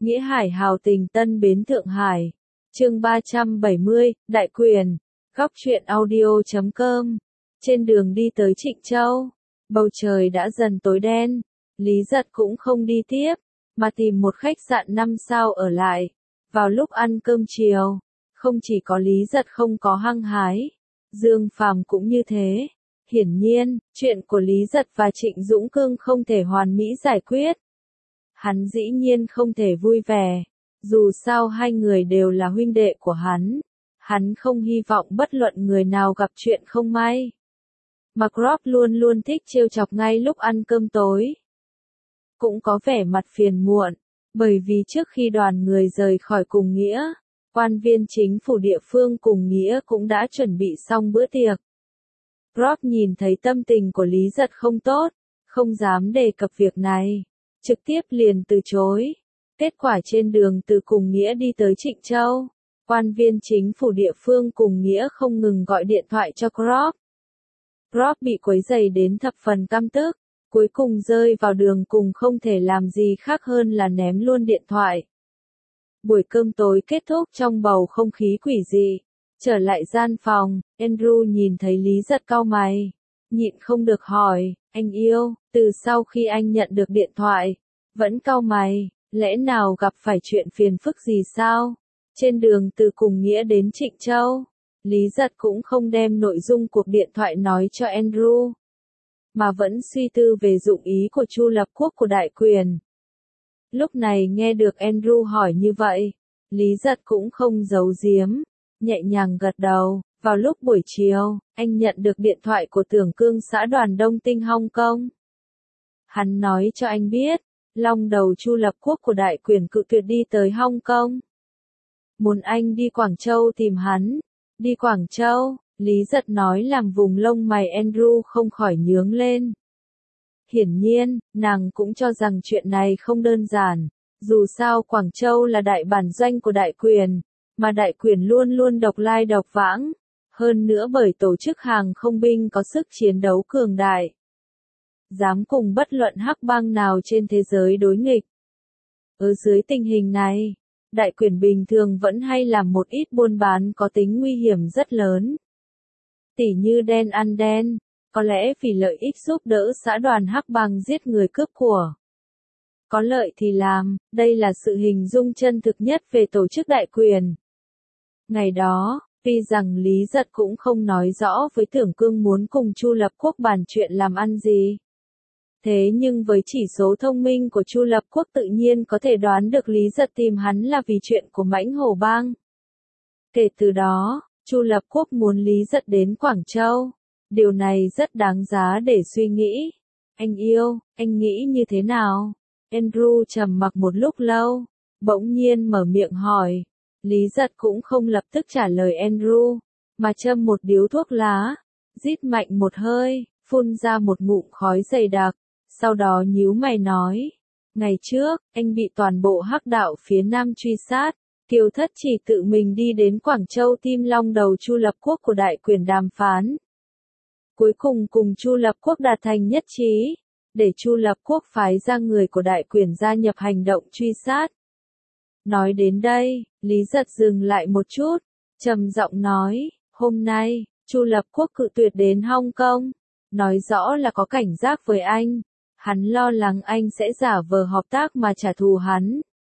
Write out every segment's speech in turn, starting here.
Nghĩa Hải hào tình Tân Bến Thượng Hải. Chương 370, Đại Quyền. Góc truyện audio.com. Trên đường đi tới Trịnh Châu, bầu trời đã dần tối đen. Lý Giật cũng không đi tiếp, mà tìm một khách sạn 5 sao ở lại. Vào lúc ăn cơm chiều, không chỉ có Lý Giật không có hăng hái, Dương Phàm cũng như thế. Hiển nhiên, chuyện của Lý Giật và Trịnh Dũng Cương không thể hoàn mỹ giải quyết. Hắn dĩ nhiên không thể vui vẻ, dù sao hai người đều là huynh đệ của hắn. Hắn không hy vọng bất luận người nào gặp chuyện không may. McRock luôn luôn thích trêu chọc ngay lúc ăn cơm tối. Cũng có vẻ mặt phiền muộn, bởi vì trước khi đoàn người rời khỏi cùng Nghĩa, quan viên chính phủ địa phương cùng Nghĩa cũng đã chuẩn bị xong bữa tiệc. Rob nhìn thấy tâm tình của Lý Giật không tốt, không dám đề cập việc này, trực tiếp liền từ chối. Kết quả trên đường từ cùng Nghĩa đi tới Trịnh Châu, quan viên chính phủ địa phương cùng Nghĩa không ngừng gọi điện thoại cho Rob. Rob bị quấy rầy đến thập phần căm tức, cuối cùng rơi vào đường cùng không thể làm gì khác hơn là ném luôn điện thoại. Buổi cơm tối kết thúc trong bầu không khí quỷ dị. Trở lại gian phòng, Andrew nhìn thấy Lý Giật cau mày, nhịn không được hỏi, anh yêu, từ sau khi anh nhận được điện thoại, vẫn cau mày, lẽ nào gặp phải chuyện phiền phức gì sao? Trên đường từ cùng Nghĩa đến Trịnh Châu, Lý Giật cũng không đem nội dung cuộc điện thoại nói cho Andrew, mà vẫn suy tư về dụng ý của Chu Lập Quốc của Đại Quyền. Lúc này nghe được Andrew hỏi như vậy, Lý Giật cũng không giấu giếm, nhẹ nhàng gật đầu. Vào lúc buổi chiều, anh nhận được điện thoại của Tưởng Cương xã đoàn Đông Tinh Hong Kong. Hắn nói cho anh biết, long đầu Chu Lập Quốc của Đại Quyền cự tuyệt đi tới Hong Kong. Muốn anh đi Quảng Châu tìm hắn. Đi Quảng Châu, Lý Giật nói làm vùng lông mày Andrew không khỏi nhướng lên. Hiển nhiên, nàng cũng cho rằng chuyện này không đơn giản, dù sao Quảng Châu là đại bản doanh của Đại Quyền, mà Đại Quyền luôn luôn độc lai độc vãng, hơn nữa bởi tổ chức hàng không binh có sức chiến đấu cường đại, dám cùng bất luận hắc bang nào trên thế giới đối nghịch. Ở dưới tình hình này, Đại Quyền bình thường vẫn hay làm một ít buôn bán có tính nguy hiểm rất lớn. Tỉ như đen ăn đen, có lẽ vì lợi ích giúp đỡ xã đoàn hắc bang giết người cướp của. Có lợi thì làm, đây là sự hình dung chân thực nhất về tổ chức Đại Quyền. Ngày đó, tuy rằng Lý Giật cũng không nói rõ với Tưởng Cương muốn cùng Chu Lập Quốc bàn chuyện làm ăn gì. Thế nhưng với chỉ số thông minh của Chu Lập Quốc tự nhiên có thể đoán được Lý Giật tìm hắn là vì chuyện của Mãnh Hổ Bang. Kể từ đó, Chu Lập Quốc muốn Lý Giật đến Quảng Châu. Điều này rất đáng giá để suy nghĩ. Anh yêu, anh nghĩ như thế nào? Andrew trầm mặc một lúc lâu, bỗng nhiên mở miệng hỏi. Lý Giật cũng không lập tức trả lời Andrew, mà châm một điếu thuốc lá, rít mạnh một hơi, phun ra một ngụm khói dày đặc, sau đó nhíu mày nói. Ngày trước, anh bị toàn bộ hắc đạo phía Nam truy sát, Kiều Thất chỉ tự mình đi đến Quảng Châu tìm long đầu Chu Lập Quốc của Đại Quyền đàm phán. Cuối cùng cùng Chu Lập Quốc đạt thành nhất trí, để Chu Lập Quốc phái ra người của Đại Quyền gia nhập hành động truy sát. Nói đến đây, Lý Giật dừng lại một chút, trầm giọng nói, hôm nay, Chu Lập Quốc cự tuyệt đến Hong Kong, nói rõ là có cảnh giác với anh, hắn lo lắng anh sẽ giả vờ hợp tác mà trả thù hắn.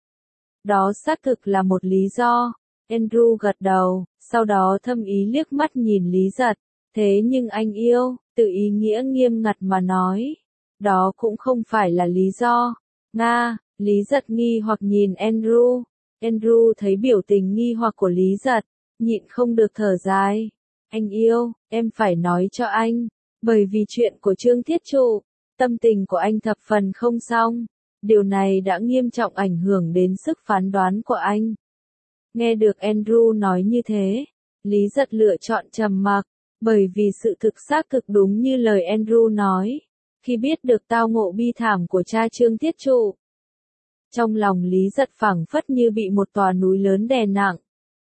Đó xác thực là một lý do. Andrew gật đầu, sau đó thâm ý liếc mắt nhìn Lý Giật, thế nhưng anh yêu, tự ý nghĩa nghiêm ngặt mà nói, đó cũng không phải là lý do. Nga. Lý Giật nghi hoặc nhìn Andrew. Andrew thấy biểu tình nghi hoặc của Lý Giật, nhịn không được thở dài. Anh yêu, em phải nói cho anh, bởi vì chuyện của Trương Thiết Trụ, tâm tình của anh thập phần không xong. Điều này đã nghiêm trọng ảnh hưởng đến sức phán đoán của anh. Nghe được Andrew nói như thế, Lý Giật lựa chọn trầm mặc, bởi vì sự thực xác thực đúng như lời Andrew nói. Khi biết được tao ngộ bi thảm của cha Trương Thiết Trụ, trong lòng Lý Giật phảng phất như bị một tòa núi lớn đè nặng.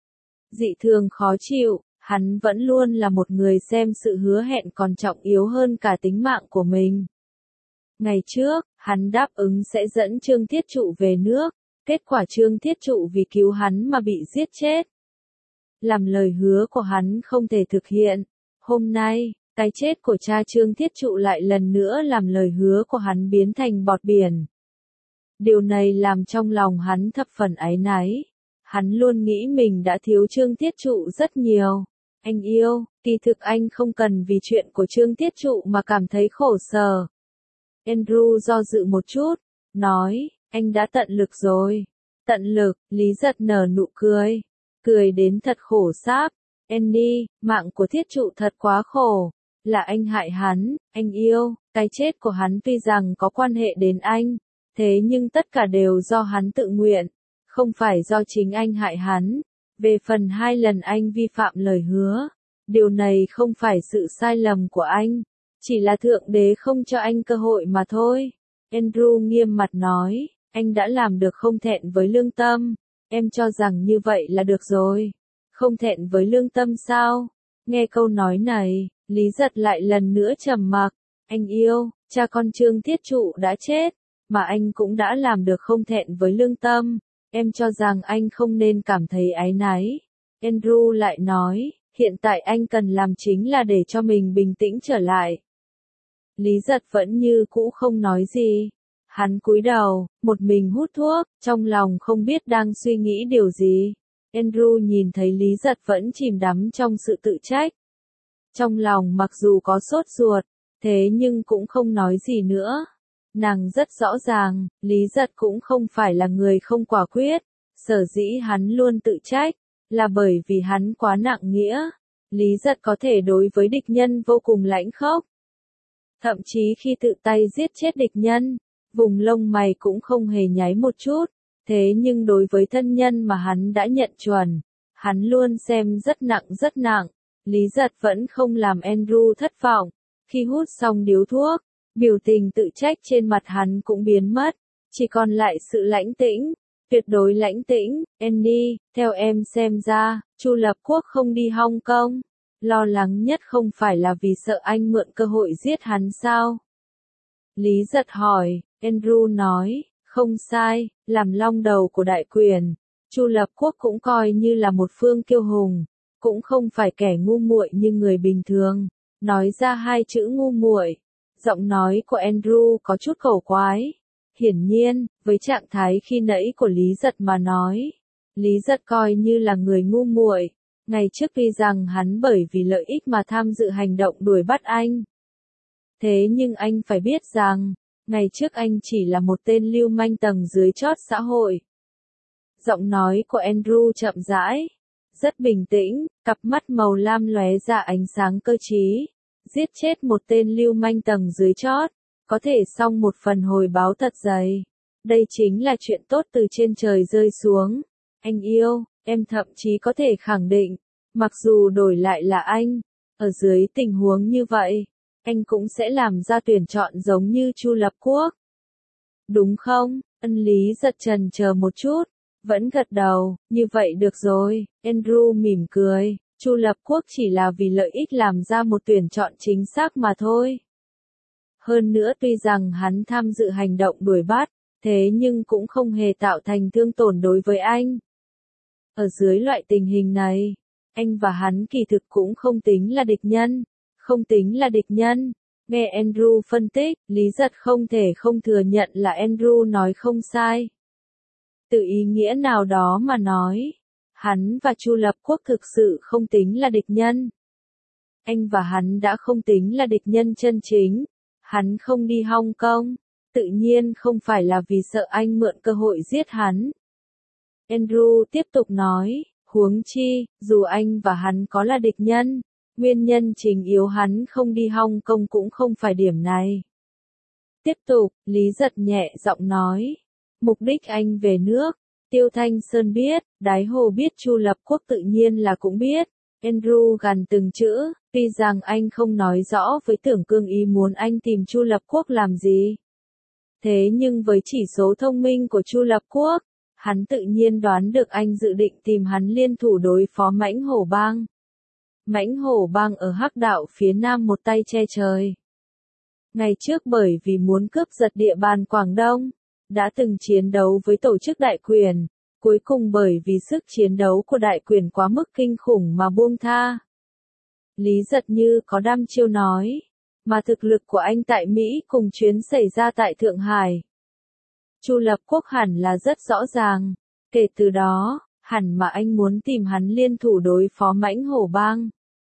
Dị thường khó chịu, hắn vẫn luôn là một người xem sự hứa hẹn còn trọng yếu hơn cả tính mạng của mình. Ngày trước, hắn đáp ứng sẽ dẫn Trương Thiết Trụ về nước, Kết quả Trương Thiết Trụ vì cứu hắn mà bị giết chết. Làm lời hứa của hắn không thể thực hiện. Hôm nay, cái chết của cha Trương Thiết Trụ lại lần nữa làm lời hứa của hắn biến thành bọt biển. Điều này làm trong lòng hắn thập phần áy náy. Hắn luôn nghĩ mình đã thiếu Trương Thiết Trụ rất nhiều. Anh yêu, kỳ thực anh không cần vì chuyện của Trương Thiết Trụ mà cảm thấy khổ sở. Andrew do dự một chút, nói, anh đã tận lực rồi. Tận lực, Lý Giật nở nụ cười. Cười đến thật khổ sáp. Annie, mạng của Thiết Trụ thật quá khổ. Là anh hại hắn, anh yêu, cái chết của hắn tuy rằng có quan hệ đến anh. Thế nhưng tất cả đều do hắn tự nguyện. Không phải do chính anh hại hắn. Về phần 2 lần anh vi phạm lời hứa. Điều này không phải sự sai lầm của anh. Chỉ là Thượng Đế không cho anh cơ hội mà thôi. Andrew nghiêm mặt nói, anh đã làm được không thẹn với lương tâm. Em cho rằng như vậy là được rồi. Không thẹn với lương tâm sao? Nghe câu nói này, Lý Giật lại lần nữa trầm mặc. Anh yêu, cha con Trương Thiết Trụ đã chết, mà anh cũng đã làm được không thẹn với lương tâm. Em cho rằng anh không nên cảm thấy áy náy. Andrew lại nói, hiện tại anh cần làm chính là để cho mình bình tĩnh trở lại. Lý Giật vẫn như cũ không nói gì. Hắn cúi đầu, một mình hút thuốc, trong lòng không biết đang suy nghĩ điều gì. Andrew nhìn thấy Lý Giật vẫn chìm đắm trong sự tự trách. Trong lòng mặc dù có sốt ruột, thế nhưng cũng không nói gì nữa. Nàng rất rõ ràng, Lý Giật cũng không phải là người không quả quyết. Sở dĩ hắn luôn tự trách, là bởi vì hắn quá nặng nghĩa. Lý Giật có thể đối với địch nhân vô cùng lãnh khốc. Thậm chí khi tự tay giết chết địch nhân, vùng lông mày cũng không hề nháy một chút. Thế nhưng đối với thân nhân mà hắn đã nhận chuẩn, hắn luôn xem rất nặng rất nặng. Lý Giật vẫn không làm Andrew thất vọng. Khi hút xong điếu thuốc, biểu tình tự trách trên mặt hắn cũng biến mất. Chỉ còn lại sự lãnh tĩnh, tuyệt đối lãnh tĩnh. Annie, theo em xem ra, Chu Lập Quốc không đi Hong Kong. Lo lắng nhất không phải là vì sợ anh mượn cơ hội giết hắn sao? Lý Giật hỏi. Andrew nói, không sai, làm long đầu của đại quyền. Chu Lập Quốc cũng coi như là một phương kiêu hùng, cũng không phải kẻ ngu muội như người bình thường. Nói ra 2 chữ ngu muội, giọng nói của Andrew có chút khẩu quái. Hiển nhiên, với trạng thái khi nãy của Lý Giật mà nói, Lý Giật coi như là người ngu muội. Ngày trước tuy rằng hắn bởi vì lợi ích mà tham dự hành động đuổi bắt anh. Thế nhưng anh phải biết rằng, ngày trước anh chỉ là một tên lưu manh tầng dưới chót xã hội. Giọng nói của Andrew chậm rãi, rất bình tĩnh, cặp mắt màu lam lóe ra ánh sáng cơ trí. Giết chết một tên lưu manh tầng dưới chót, có thể xong một phần hồi báo thật dày. Đây chính là chuyện tốt từ trên trời rơi xuống. Anh yêu, em thậm chí có thể khẳng định, mặc dù đổi lại là anh, ở dưới tình huống như vậy, anh cũng sẽ làm ra tuyển chọn giống như Chu Lập Quốc. Đúng không? Ân Lý Giật chần chờ một chút, vẫn gật đầu, như vậy được rồi. Andrew mỉm cười, Chu Lập Quốc chỉ là vì lợi ích làm ra một tuyển chọn chính xác mà thôi. Hơn nữa tuy rằng hắn tham dự hành động đuổi bắt, thế nhưng cũng không hề tạo thành thương tổn đối với anh. Ở dưới loại tình hình này, anh và hắn kỳ thực cũng không tính là địch nhân. Không tính là địch nhân. Nghe Andrew phân tích, Lý Giật không thể không thừa nhận là Andrew nói không sai. Từ ý nghĩa nào đó mà nói, hắn và Chu Lập Quốc thực sự không tính là địch nhân. Anh và hắn đã không tính là địch nhân chân chính. Hắn không đi Hong Kong, tự nhiên không phải là vì sợ anh mượn cơ hội giết hắn. Andrew tiếp tục nói, huống chi, dù anh và hắn có là địch nhân, nguyên nhân chính yếu hắn không đi Hong Kong cũng không phải điểm này. Tiếp tục, Lý Giật nhẹ giọng nói, mục đích anh về nước, Tiêu Thanh Sơn biết, Đái Hồ biết, Chu Lập Quốc tự nhiên là cũng biết. Andrew gằn từng chữ, tuy rằng anh không nói rõ với Tưởng Cương ý muốn anh tìm Chu Lập Quốc làm gì. Thế nhưng với chỉ số thông minh của Chu Lập Quốc, hắn tự nhiên đoán được anh dự định tìm hắn liên thủ đối phó Mãnh Hổ Bang. Mãnh Hổ Bang ở Hắc Đạo phía Nam một tay che trời. Ngày trước bởi vì muốn cướp giật địa bàn Quảng Đông, đã từng chiến đấu với tổ chức đại quyền, cuối cùng bởi vì sức chiến đấu của đại quyền quá mức kinh khủng mà buông tha. Lý Giật Như có đăm chiêu nói, mà thực lực của anh tại Mỹ cùng chuyến xảy ra tại Thượng Hải, Chu Lập Quốc hẳn là rất rõ ràng, kể từ đó, hẳn mà anh muốn tìm hắn liên thủ đối phó Mãnh Hổ Bang.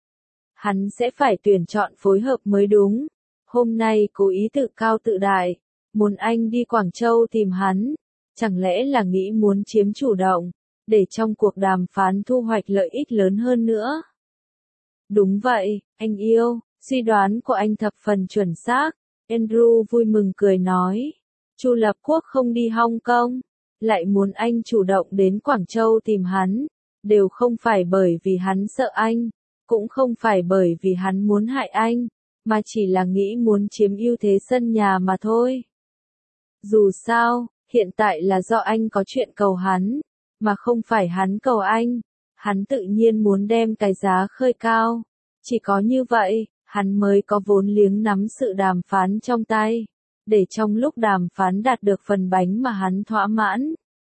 Hắn sẽ phải tuyển chọn phối hợp mới đúng. Hôm nay cố ý tự cao tự đại, muốn anh đi Quảng Châu tìm hắn, chẳng lẽ là nghĩ muốn chiếm chủ động, để trong cuộc đàm phán thu hoạch lợi ích lớn hơn nữa. Đúng vậy, anh yêu, suy đoán của anh thập phần chuẩn xác, Andrew vui mừng cười nói. Chu Lập Quốc không đi Hong Kong, lại muốn anh chủ động đến Quảng Châu tìm hắn, đều không phải bởi vì hắn sợ anh, cũng không phải bởi vì hắn muốn hại anh, mà chỉ là nghĩ muốn chiếm ưu thế sân nhà mà thôi. Dù sao, hiện tại là do anh có chuyện cầu hắn, mà không phải hắn cầu anh tự nhiên muốn đem cái giá khơi cao. Chỉ có như vậy, hắn mới có vốn liếng nắm sự đàm phán trong tay, để trong lúc đàm phán đạt được phần bánh mà hắn thỏa mãn.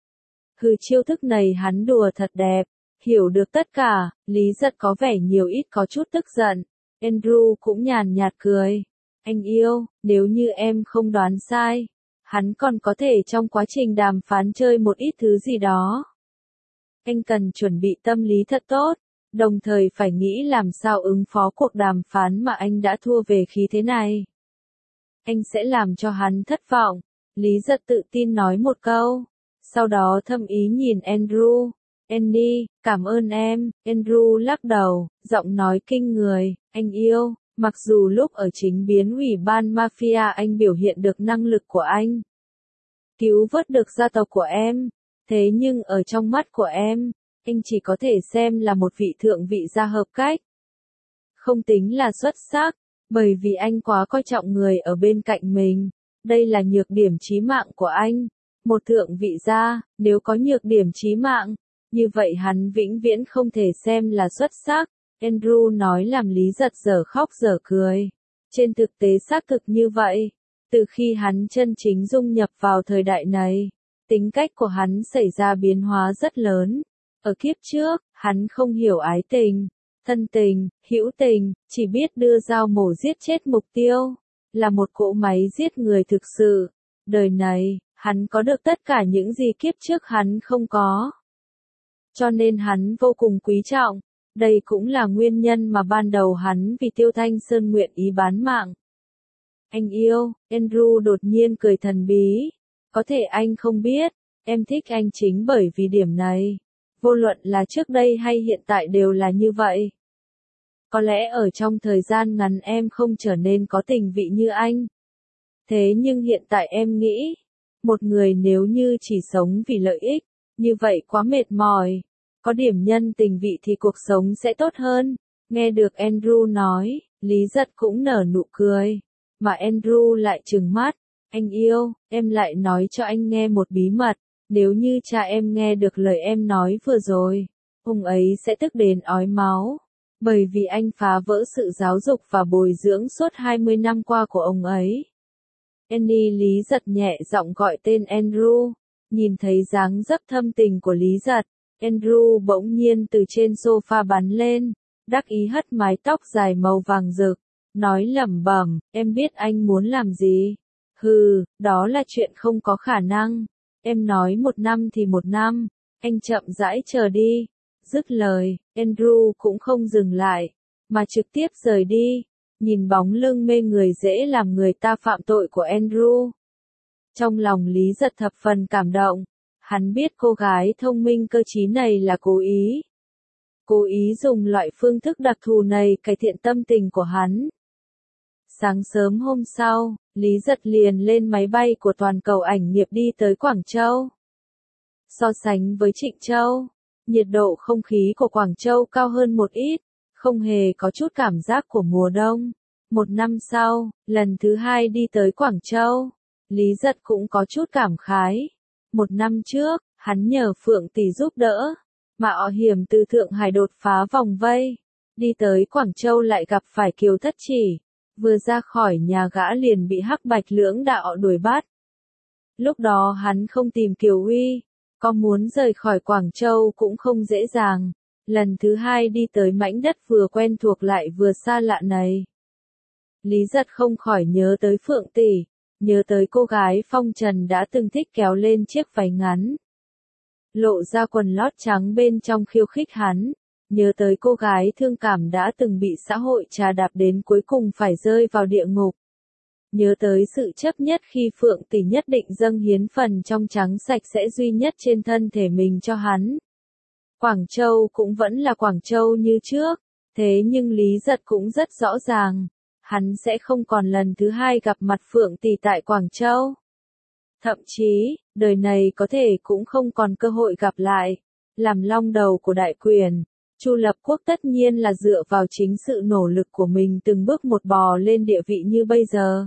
Chiêu thức này hắn đùa thật đẹp, hiểu được tất cả, Lý Giật có vẻ nhiều ít có chút tức giận. Andrew cũng nhàn nhạt cười. Anh yêu, nếu như em không đoán sai, hắn còn có thể trong quá trình đàm phán chơi một ít thứ gì đó. Anh cần chuẩn bị tâm lý thật tốt, đồng thời phải nghĩ làm sao ứng phó cuộc đàm phán mà anh đã thua về khí thế này. Anh sẽ làm cho hắn thất vọng, Lý Giật tự tin nói một câu, sau đó thâm ý nhìn Andrew. Annie, cảm ơn em, Andrew lắc đầu, giọng nói kinh người, anh yêu, mặc dù lúc ở chính biến ủy ban mafia anh biểu hiện được năng lực của anh, cứu vớt được gia tộc của em, thế nhưng ở trong mắt của em, anh chỉ có thể xem là một vị thượng vị gia hợp cách. Không tính là xuất sắc, bởi vì anh quá coi trọng người ở bên cạnh mình, đây là nhược điểm chí mạng của anh. Một thượng vị gia, nếu có nhược điểm chí mạng, như vậy hắn vĩnh viễn không thể xem là xuất sắc. Andrew nói làm Lý Giật dở khóc dở cười. Trên thực tế xác thực như vậy. Từ khi hắn chân chính dung nhập vào thời đại này, tính cách của hắn xảy ra biến hóa rất lớn. Ở kiếp trước, hắn không hiểu ái tình, thân tình, hữu tình, chỉ biết đưa dao mổ giết chết mục tiêu, là một cỗ máy giết người thực sự. Đời này, hắn có được tất cả những gì kiếp trước hắn không có. Cho nên hắn vô cùng quý trọng. Đây cũng là nguyên nhân mà ban đầu hắn vì Tiêu Thanh Sơn nguyện ý bán mạng. Anh yêu, Andrew đột nhiên cười thần bí. Có thể anh không biết, em thích anh chính bởi vì điểm này. Vô luận là trước đây hay hiện tại đều là như vậy. Có lẽ ở trong thời gian ngắn em không trở nên có tình vị như anh. Thế nhưng hiện tại em nghĩ, một người nếu như chỉ sống vì lợi ích, như vậy quá mệt mỏi. Có điểm nhân tình vị thì cuộc sống sẽ tốt hơn. Nghe được Andrew nói, Lý Giật cũng nở nụ cười. Mà Andrew lại trừng mắt. Anh yêu, em lại nói cho anh nghe một bí mật. Nếu như cha em nghe được lời em nói vừa rồi, ông ấy sẽ tức đến ói máu. Bởi vì anh phá vỡ sự giáo dục và bồi dưỡng suốt 20 năm qua của ông ấy. Annie Lý Giật nhẹ giọng gọi tên Andrew. Nhìn thấy dáng dấp thâm tình của Lý Giật, Andrew bỗng nhiên từ trên sofa bắn lên, đắc ý hất mái tóc dài màu vàng rực, nói lẩm bẩm, em biết anh muốn làm gì? Đó là chuyện không có khả năng. Em nói 1 năm thì 1 năm, anh chậm rãi chờ đi. Dứt lời, Andrew cũng không dừng lại, mà trực tiếp rời đi, nhìn bóng lưng mê người dễ làm người ta phạm tội của Andrew. Trong lòng Lý Giật thập phần cảm động. Hắn biết cô gái thông minh cơ trí này là cố ý. Cố ý dùng loại phương thức đặc thù này cải thiện tâm tình của hắn. Sáng sớm hôm sau, Lý Giật liền lên máy bay của toàn cầu ảnh nghiệp đi tới Quảng Châu. So sánh với Trịnh Châu, nhiệt độ không khí của Quảng Châu cao hơn một ít, không hề có chút cảm giác của mùa đông. 1 năm sau, lần thứ 2 đi tới Quảng Châu, Lý Giật cũng có chút cảm khái. 1 năm trước, hắn nhờ Phượng Tỷ giúp đỡ, mà ọ hiểm từ Thượng Hải đột phá vòng vây, đi tới Quảng Châu lại gặp phải Kiều Thất Chỉ, vừa ra khỏi nhà gã liền bị Hắc Bạch lưỡng đạo đuổi bắt. Lúc đó hắn không tìm Kiều Uy, có muốn rời khỏi Quảng Châu cũng không dễ dàng. Lần thứ hai đi tới mảnh đất vừa quen thuộc lại vừa xa lạ này. Lý Giật không khỏi nhớ tới Phượng tỷ, nhớ tới cô gái phong trần đã từng thích kéo lên chiếc váy ngắn, lộ ra quần lót trắng bên trong khiêu khích hắn, nhớ tới cô gái thương cảm đã từng bị xã hội trà đạp đến cuối cùng phải rơi vào địa ngục. Nhớ tới sự chấp nhất khi Phượng tỷ nhất định dâng hiến phần trong trắng sạch sẽ duy nhất trên thân thể mình cho hắn. Quảng Châu cũng vẫn là Quảng Châu như trước, thế nhưng Lý Giật cũng rất rõ ràng, hắn sẽ không còn lần thứ hai gặp mặt Phượng tỷ tại Quảng Châu. Thậm chí, đời này có thể cũng không còn cơ hội gặp lại. Làm long đầu của đại quyền, Chu Lập Quốc tất nhiên là dựa vào chính sự nỗ lực của mình từng bước một bò lên địa vị như bây giờ.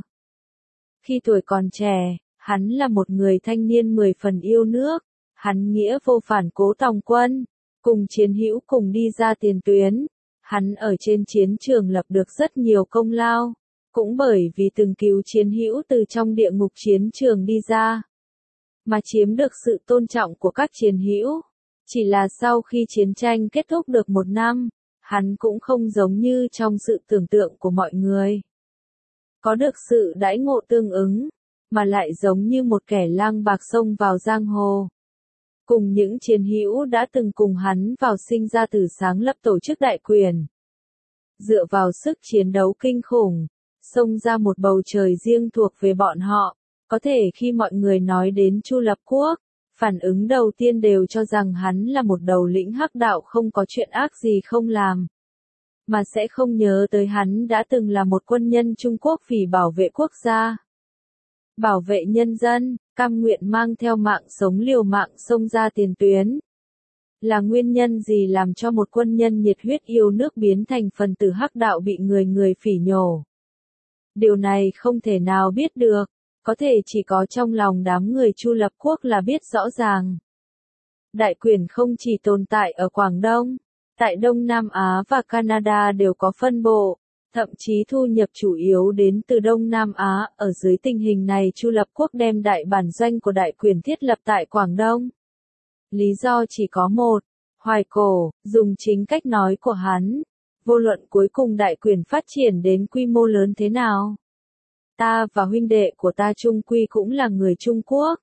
Khi tuổi còn trẻ, hắn là một người thanh niên 10 phần yêu nước, hắn nghĩa vô phản cố tòng quân, cùng chiến hữu cùng đi ra tiền tuyến. Hắn ở trên chiến trường lập được rất nhiều công lao, cũng bởi vì từng cứu chiến hữu từ trong địa ngục chiến trường đi ra, mà chiếm được sự tôn trọng của các chiến hữu. Chỉ là sau khi chiến tranh kết thúc được 1 năm, hắn cũng không giống như trong sự tưởng tượng của mọi người. Có được sự đãi ngộ tương ứng, mà lại giống như một kẻ lang bạc xông vào giang hồ. Cùng những chiến hữu đã từng cùng hắn vào sinh ra tử sáng lập tổ chức đại quyền. Dựa vào sức chiến đấu kinh khủng, xông ra một bầu trời riêng thuộc về bọn họ. Có thể khi mọi người nói đến Chu Lập Quốc, phản ứng đầu tiên đều cho rằng hắn là một đầu lĩnh hắc đạo không có chuyện ác gì không làm. Mà sẽ không nhớ tới hắn đã từng là một quân nhân Trung Quốc vì bảo vệ quốc gia, bảo vệ nhân dân, cam nguyện mang theo mạng sống liều mạng xông ra tiền tuyến. Là nguyên nhân gì làm cho một quân nhân nhiệt huyết yêu nước biến thành phần tử hắc đạo bị người phỉ nhổ? Điều này không thể nào biết được, có thể chỉ có trong lòng đám người Chu Lập Quốc là biết rõ ràng. Đại quyền không chỉ tồn tại ở Quảng Đông, tại Đông Nam Á và Canada đều có phân bộ, thậm chí thu nhập chủ yếu đến từ Đông Nam Á. Ở dưới tình hình này Chu Lập Quốc đem đại bản doanh của đại quyền thiết lập tại Quảng Đông. Lý do chỉ có một, hoài cổ, dùng chính cách nói của hắn, vô luận cuối cùng đại quyền phát triển đến quy mô lớn thế nào. Ta và huynh đệ của ta chung quy cũng là người Trung Quốc.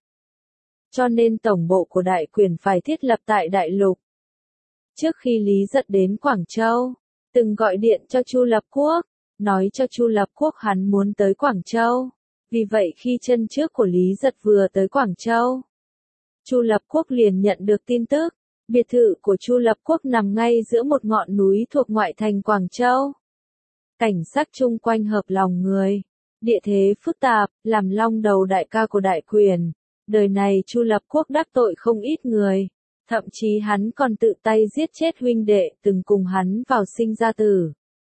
Cho nên tổng bộ của đại quyền phải thiết lập tại đại lục. Trước khi Lý Giật đến Quảng Châu, từng gọi điện cho Chu Lập Quốc, nói cho Chu Lập Quốc hắn muốn tới Quảng Châu. Vì vậy khi chân trước của Lý Giật vừa tới Quảng Châu, Chu Lập Quốc liền nhận được tin tức, biệt thự của Chu Lập Quốc nằm ngay giữa một ngọn núi thuộc ngoại thành Quảng Châu. Cảnh sắc chung quanh hợp lòng người, địa thế phức tạp, làm long đầu đại ca của đại quyền. Đời này Chu Lập Quốc đắc tội không ít người, thậm chí hắn còn tự tay giết chết huynh đệ từng cùng hắn vào sinh ra tử.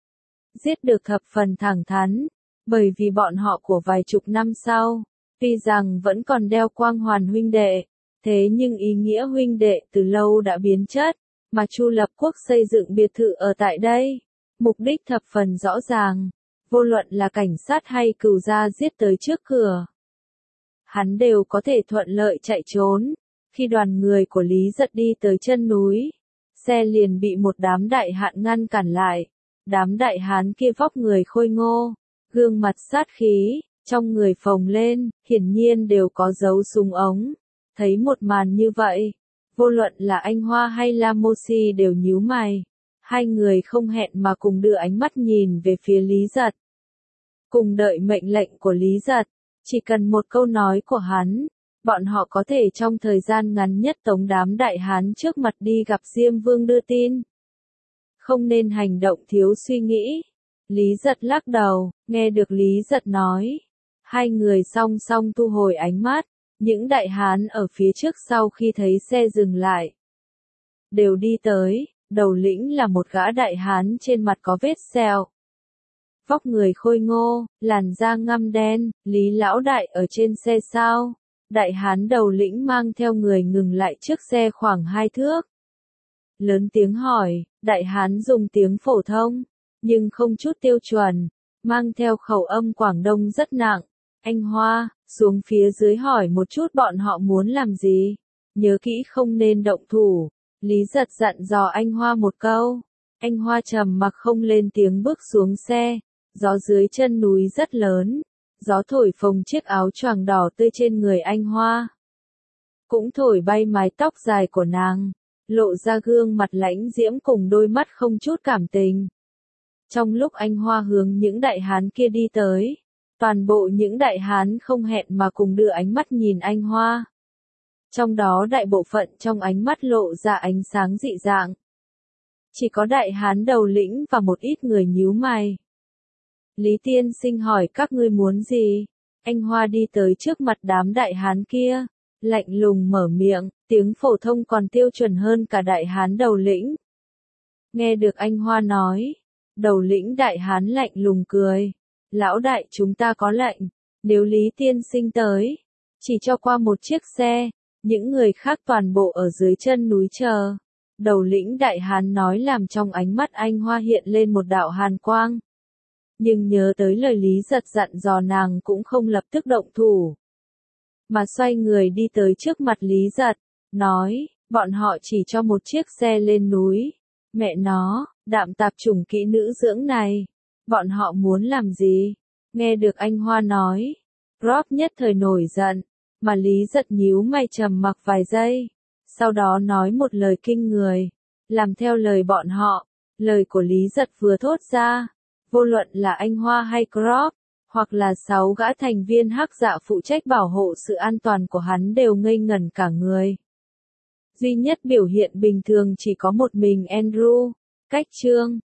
Giết được thập phần thẳng thắn, bởi vì bọn họ của vài chục năm sau, tuy rằng vẫn còn đeo quang hoàn huynh đệ, thế nhưng ý nghĩa huynh đệ từ lâu đã biến chất, mà Chu Lập Quốc xây dựng biệt thự ở tại đây, mục đích thập phần rõ ràng, vô luận là cảnh sát hay cừu gia giết tới trước cửa, hắn đều có thể thuận lợi chạy trốn. Khi đoàn người của Lý Giật đi tới chân núi, xe liền bị một đám đại hán ngăn cản lại. Đám đại hán kia vóc người khôi ngô, gương mặt sát khí, trong người phồng lên, hiển nhiên đều có dấu súng ống. Thấy một màn như vậy, vô luận là anh Hoa hay La Mosi đều nhíu mày. Hai người không hẹn mà cùng đưa ánh mắt nhìn về phía Lý Giật. Cùng đợi mệnh lệnh của Lý Giật, chỉ cần một câu nói của hắn, bọn họ có thể trong thời gian ngắn nhất tống đám đại hán trước mặt đi gặp Diêm Vương đưa tin. Không nên hành động thiếu suy nghĩ. Lý Giật lắc đầu, nghe được Lý Giật nói. Hai người song song thu hồi ánh mắt, những đại hán ở phía trước sau khi thấy xe dừng lại, đều đi tới, đầu lĩnh là một gã đại hán trên mặt có vết sẹo. Vóc người khôi ngô, làn da ngăm đen, Lý lão đại ở trên xe sao? Đại hán đầu lĩnh mang theo người ngừng lại trước xe khoảng 2 thước. Lớn tiếng hỏi, đại hán dùng tiếng phổ thông, nhưng không chút tiêu chuẩn, mang theo khẩu âm Quảng Đông rất nặng. Anh Hoa, xuống phía dưới hỏi một chút bọn họ muốn làm gì. Nhớ kỹ không nên động thủ. Lý Giật dặn dò anh Hoa một câu. Anh Hoa trầm mặc không lên tiếng bước xuống xe. Gió dưới chân núi rất lớn. Gió thổi phồng chiếc áo choàng đỏ tươi trên người anh Hoa. Cũng thổi bay mái tóc dài của nàng. Lộ ra gương mặt lãnh diễm cùng đôi mắt không chút cảm tình. Trong lúc anh Hoa hướng những đại hán kia đi tới, toàn bộ những đại hán không hẹn mà cùng đưa ánh mắt nhìn anh Hoa. Trong đó đại bộ phận trong ánh mắt lộ ra ánh sáng dị dạng. Chỉ có đại hán đầu lĩnh và một ít người nhíu mày. Lý tiên sinh hỏi các ngươi muốn gì? Anh Hoa đi tới trước mặt đám đại hán kia, lạnh lùng mở miệng, tiếng phổ thông còn tiêu chuẩn hơn cả đại hán đầu lĩnh. Nghe được anh Hoa nói, đầu lĩnh đại hán lạnh lùng cười. Lão đại chúng ta có lệnh, nếu Lý tiên sinh tới, chỉ cho qua một chiếc xe, những người khác toàn bộ ở dưới chân núi chờ. Đầu lĩnh đại hán nói làm trong ánh mắt anh Hoa hiện lên một đạo hàn quang. Nhưng nhớ tới lời Lý Giật dặn dò nàng cũng không lập tức động thủ. Mà xoay người đi tới trước mặt Lý Giật, nói, bọn họ chỉ cho một chiếc xe lên núi. Mẹ nó, đạm tạp chủng kỹ nữ dưỡng này. Bọn họ muốn làm gì? Nghe được anh Hoa nói. Rob nhất thời nổi giận, mà Lý Giật nhíu mày trầm mặc vài giây. Sau đó nói một lời kinh người. Làm theo lời bọn họ. Lời của Lý Giật vừa thốt ra. Vô luận là anh Hoa hay Rob, hoặc là 6 gã thành viên hắc dạ phụ trách bảo hộ sự an toàn của hắn đều ngây ngẩn cả người. Duy nhất biểu hiện bình thường chỉ có một mình Andrew. Cách chương